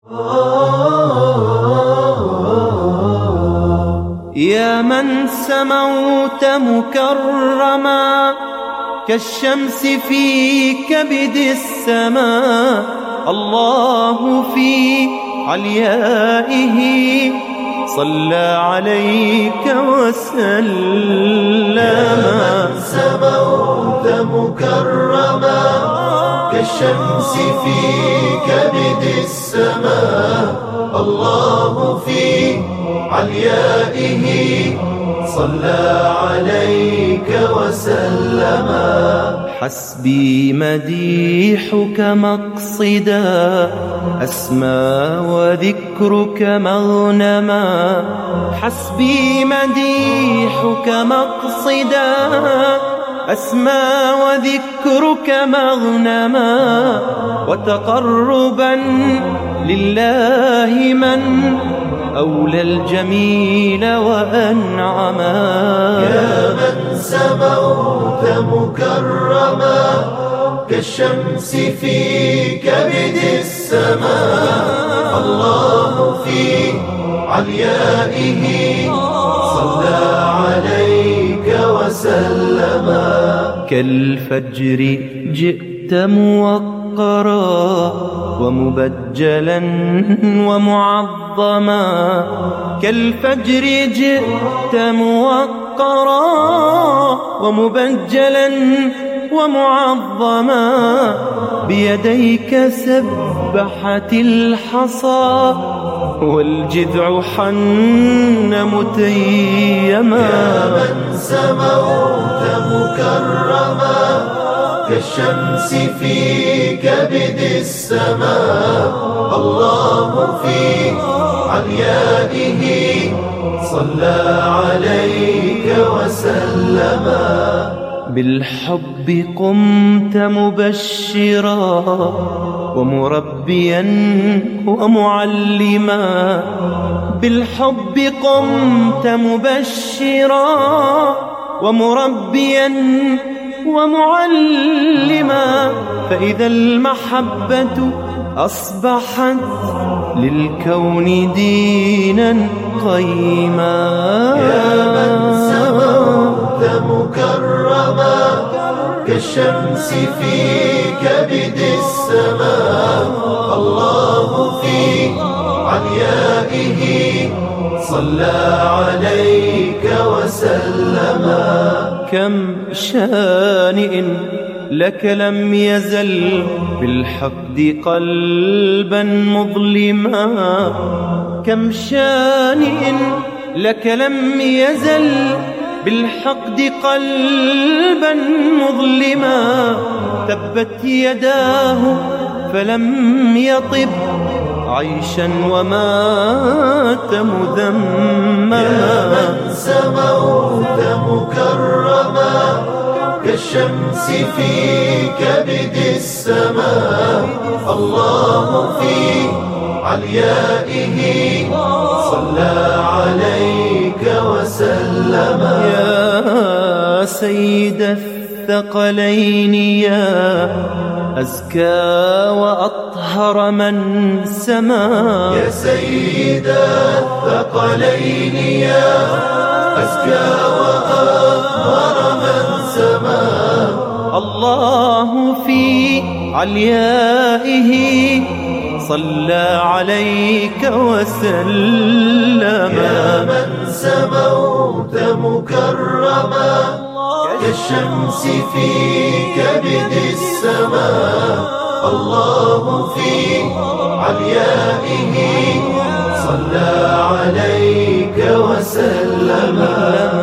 يا من سموت مكرما كالشمس في كبد السماء، الله في عليائه صلى عليك وسلم. يا من سموت مكرما كالشمس في كبد السماء، الله في عليائه صلى عليك وسلم. حسبي مديحك مقصدا أسمى وذكرك مغنما، حسبي مديحك مقصدا أسمى وذكرك مغنما، وتقربا لله من أولى الجميل وأنعما. يا من سموت مكرما كالشمس في كبد السماء، الله في عليائه صلى عليك وسلم. كالفجر جئت موقرا ومبجلا ومعظما، كالفجر جئت موقرا ومبجلا ومعظما، بيديك سبحت الحصى والجذع حن متيما. يا من سموت مكرما كالشمس في كبد السماء، الله في عليائه صلى عليك وسلم. بالحب قمت مبشرا ومربيا ومعلما، بالحب قمت مبشرا ومربيا ومعلما، فإذا المحبة أصبحت للكون دينا قيما. يا من سموت مكرما كالشمس في كبد السماء، الله في عليائه صلى عليك وسلم. كم شانئ لك لم يزل بالحقد قلبا مظلما، كم شانئ لك لم يزل بالحقد قلبا مظلما، تبت يداه فلم يطب عيشا ومات مذمما. يا من سموت مكرما كالشمس في كبد السماء، الله في عليائه صلى عليك وسلم. يا سيد الثقلين يا أزكى وأطهر من سما، يا سيد الثقلين يا أزكى وأطهر من سما، الله في عليائه صلى عليك وسلم. يا من سموت مكرما كالشمس في كبد السماء، الله في عليائه صلى عليك وسلم.